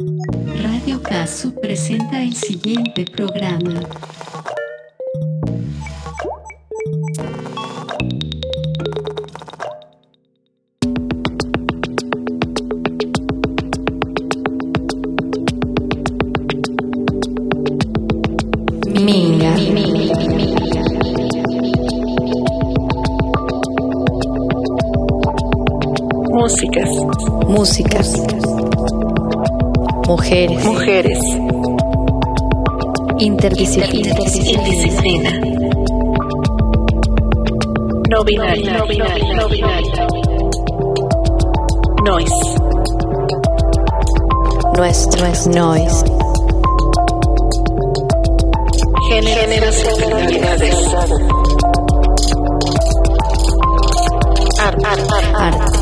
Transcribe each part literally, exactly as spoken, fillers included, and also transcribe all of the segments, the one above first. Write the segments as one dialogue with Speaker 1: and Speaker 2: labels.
Speaker 1: Radio Casu presenta el siguiente programa. Minga.
Speaker 2: Músicas.
Speaker 3: Músicas. Mujeres.
Speaker 2: Mujeres.
Speaker 3: Interdisciplina.
Speaker 2: Indisciplina. No binario. No binario. No binario. Noise.
Speaker 3: Nuestro es noise.
Speaker 2: Géneros y finalidades. Arte. Arte.
Speaker 3: Arte.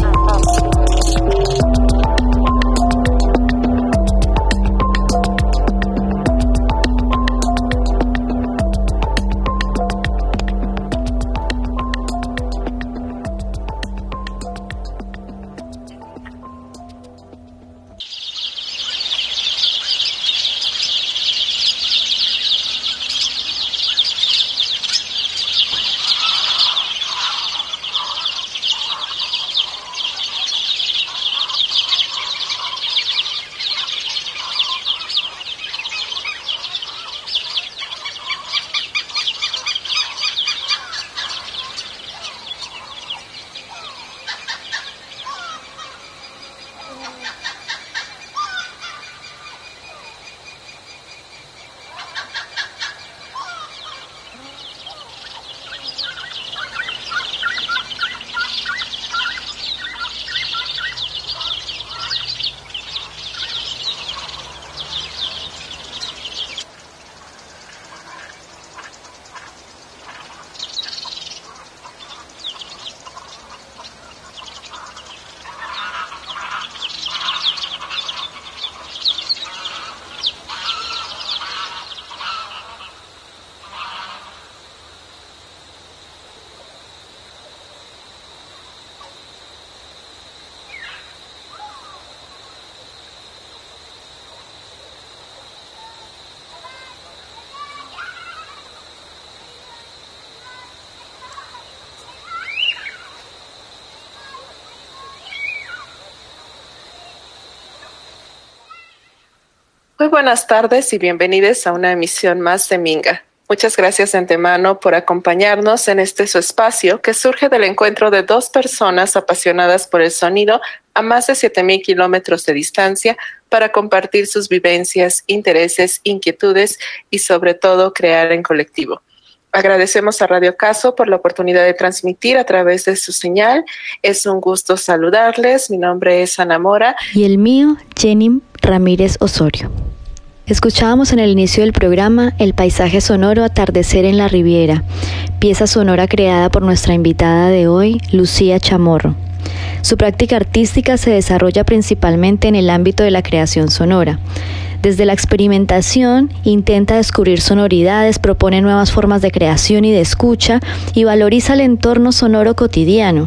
Speaker 2: Muy buenas tardes y bienvenidos a una emisión más de Minga. Muchas gracias de antemano por acompañarnos en este su espacio que surge del encuentro de dos personas apasionadas por el sonido a más de siete mil kilómetros de distancia para compartir sus vivencias, intereses, inquietudes y sobre todo crear en colectivo. Agradecemos a Radio Caso por la oportunidad de transmitir a través de su señal. Es un gusto saludarles. Mi nombre es Ana Mora.
Speaker 3: Y el mío, Jenny Ramírez Osorio. Escuchábamos en el inicio del programa el paisaje sonoro Atardecer en la Riviera, pieza sonora creada por nuestra invitada de hoy, Lucía Chamorro. Su práctica artística se desarrolla principalmente en el ámbito de la creación sonora. Desde la experimentación, intenta descubrir sonoridades, propone nuevas formas de creación y de escucha y valoriza el entorno sonoro cotidiano.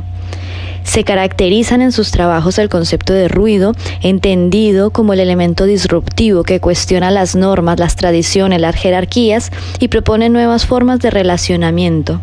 Speaker 3: Se caracterizan en sus trabajos el concepto de ruido, entendido como el elemento disruptivo que cuestiona las normas, las tradiciones, las jerarquías y propone nuevas formas de relacionamiento.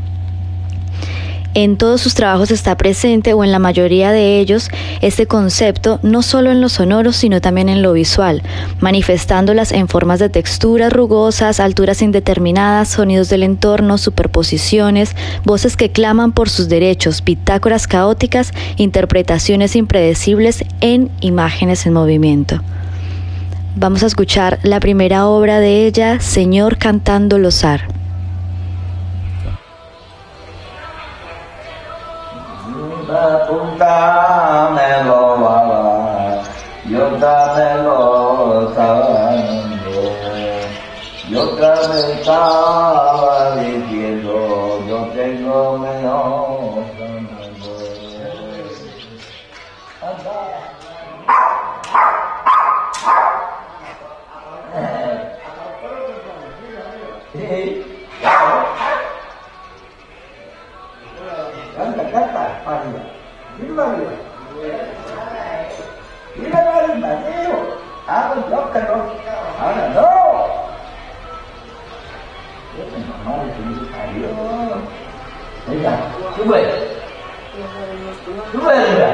Speaker 3: En todos sus trabajos está presente, o en la mayoría de ellos, este concepto no solo en lo sonoro, sino también en lo visual, manifestándolas en formas de texturas rugosas, alturas indeterminadas, sonidos del entorno, superposiciones, voces que claman por sus derechos, bitácoras caóticas, interpretaciones impredecibles en imágenes en movimiento. Vamos a escuchar la primera obra de ella, Señor cantando losar.
Speaker 4: Punta melo baba, yo melo sabando, yo me estaba diciendo, yo tengo menos cantando. Canta, canta, arriba. Arriba, arriba. Mira, arriba, tío. hago yo que no quiero, ahora no. Yo tengo mal que me salió. Venga, sube. Sube, venga.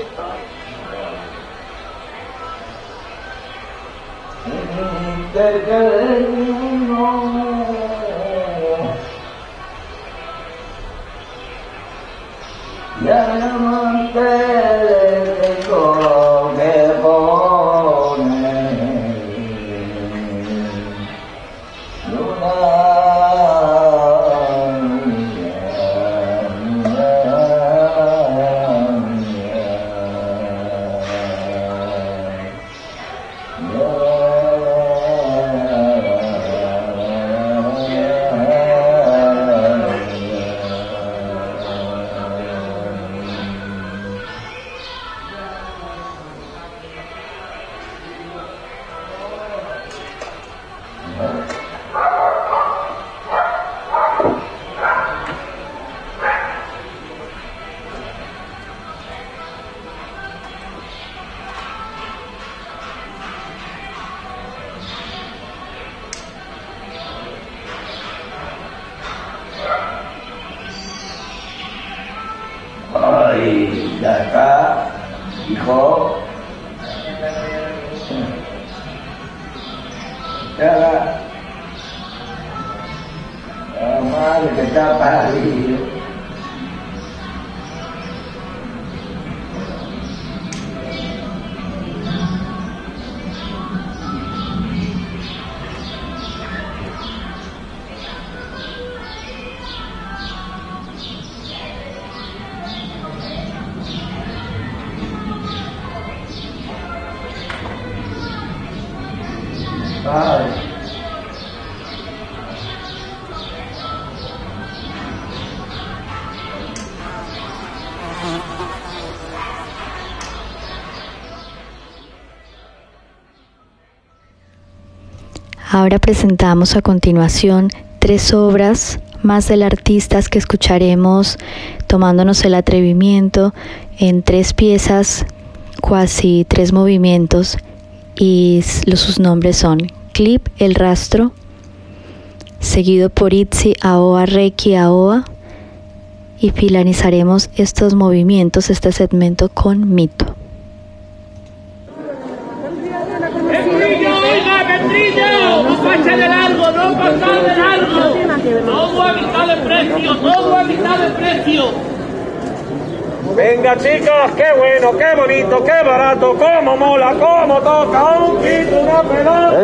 Speaker 4: Ya no te tengo que poner una Ay, ya acá, hijo. Ya, la madre que está parido. Ay.
Speaker 3: Ahora presentamos a continuación tres obras más del artista que escucharemos tomándonos el atrevimiento en tres piezas, cuasi tres movimientos, y los, sus nombres son Clip El Rastro, seguido por Itzi Aoa Reiki Aoa, y finalizaremos estos movimientos, este segmento con Mito.
Speaker 5: ¡No pase de largo, no pase de largo! ¡Todo a mitad de precio, todo a mitad de precio!
Speaker 6: Venga, chicas, qué bueno, qué bonito, qué barato, cómo mola, cómo toca, un pito, una pelota.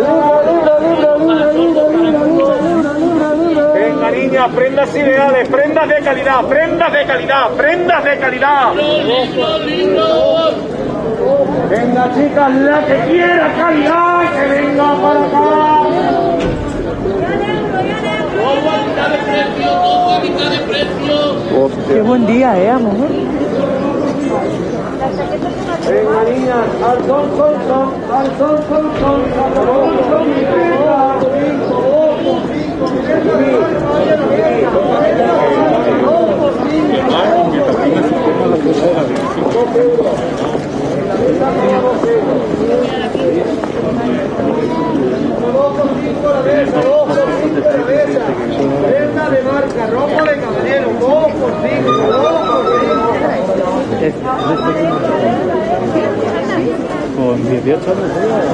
Speaker 6: Venga, niñas, prendas ideales, prendas de calidad, prendas de calidad, prendas de calidad. Venga, chicas, la que quiera calidad, que venga para acá.
Speaker 5: Todo a mitad de precio, todo a mitad de precio.
Speaker 7: Qué buen día, eh, amor.
Speaker 6: Venga, niñas, al sol, sol, sol, al sol, sol, sol, al sol, sol, prenda de marca, ropa de caballero, dos por cinco, dos por cinco.
Speaker 7: Con dieciocho años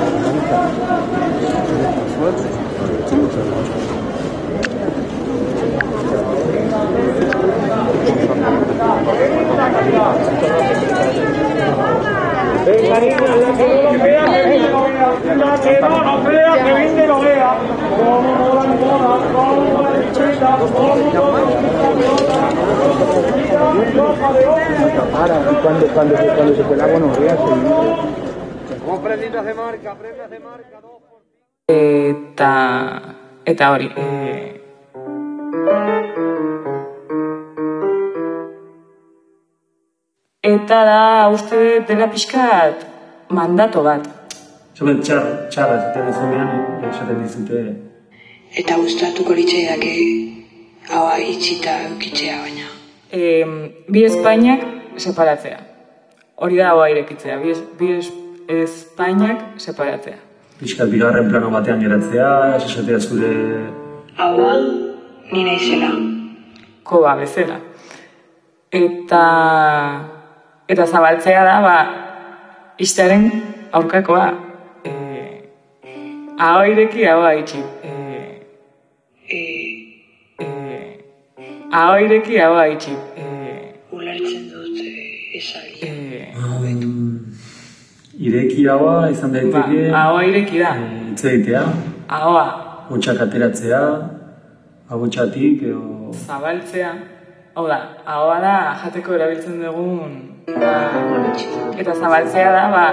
Speaker 6: Venga, niña, la que no lo vea, que vende lo vea. La que no lo vea, que vende lo vea. Como mola, mola, como mola, disfruta, como
Speaker 7: Ahora, cuando, cuando, se, cuando se fue el agua no ría,
Speaker 6: Como prenditas de marca, prendas de marca, dos por
Speaker 8: Eta, eta hori, e... eta da, uste dela pixkat mandato bat.
Speaker 9: Zaten txar, txarra ezaten dizunean, esaten dizute.
Speaker 10: Eta gustatuko litzaidake haua itxita eukitzea baina.
Speaker 8: E, bi Espainiak separatzea. Hori da haua irekitzea. Bi, bi Espainak separatzea.
Speaker 9: Piskat bigarren plano batean geratzea, ez esatea zure...
Speaker 10: Haua, ni naizela.
Speaker 8: Koba bezala. Eta... Eta zabaltzea da, ba, ixtearen aurkakoa. E, Ahoa ireki, ahoa itxi. E,
Speaker 10: E,
Speaker 8: e, ahoa ireki, ahoa itxi. E,
Speaker 10: ulertzen dut esaldia.
Speaker 8: e,
Speaker 9: Um, ireki haua izan daiteke...
Speaker 8: Ba, ahoa ireki da.
Speaker 9: E, hitz egitea,
Speaker 8: Ahoa
Speaker 9: hotxak ateratzea, abotxatik, edo...
Speaker 8: zabaltzea. Hau da, ahoa da jateko erabiltzen dugun... Ba, eta zabaltzea da, ba...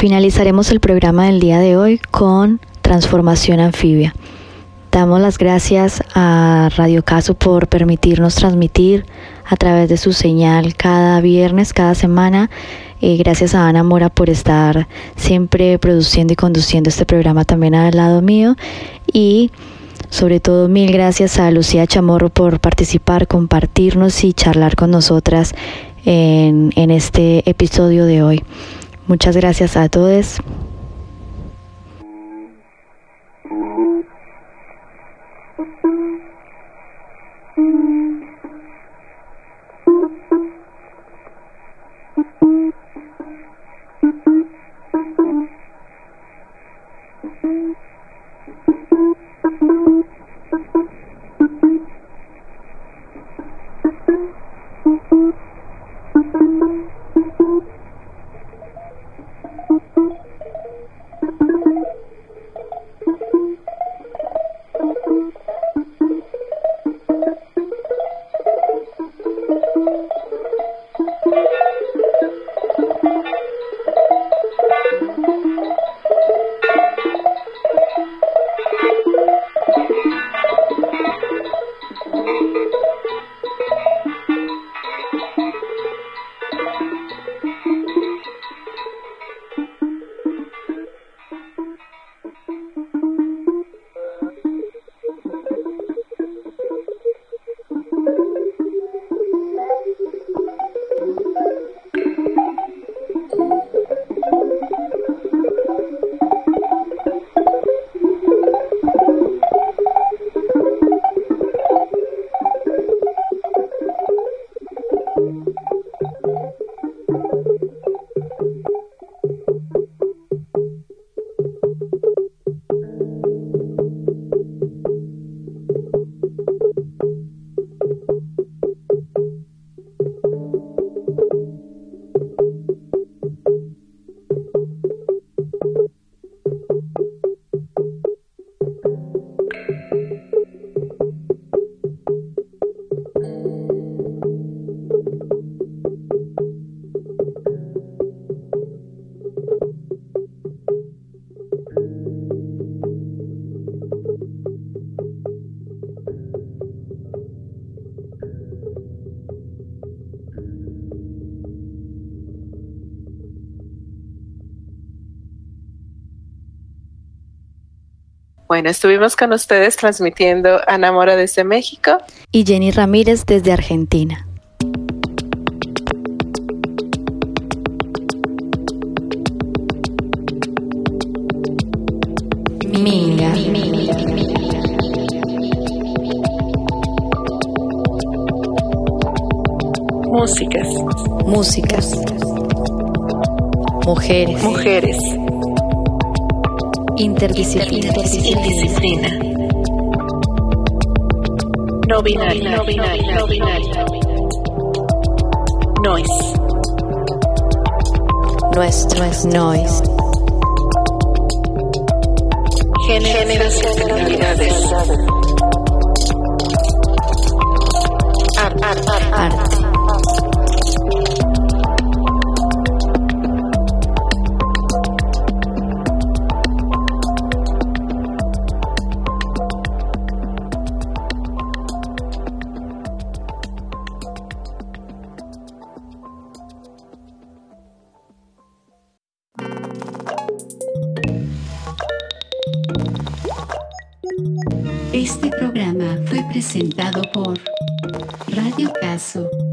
Speaker 3: Finalizaremos el programa del día de hoy con Transformación Anfibia. Damos las gracias a Radio Caso por permitirnos transmitir a través de su señal cada viernes, cada semana. Eh, gracias a Ana Mora por estar siempre produciendo y conduciendo este programa también al lado mío. Y sobre todo mil gracias a Lucía Chamorro por participar, compartirnos y charlar con nosotras en, en este episodio de hoy. Muchas gracias a todos.
Speaker 2: Bueno, estuvimos con ustedes transmitiendo Ana Mora desde México
Speaker 3: y Jenny Ramírez desde Argentina. Minga.
Speaker 2: Músicas.
Speaker 3: Músicas. Mujeres.
Speaker 2: Mujeres.
Speaker 3: Interdisciplina.
Speaker 2: Interdisciplina. No binaria. No binaria. No binaria. Noise.
Speaker 3: Nuestro es noise.
Speaker 2: Géneros y alternativas. Arte. Arte.
Speaker 3: Arte.
Speaker 1: Este programa fue presentado por Radio Caso.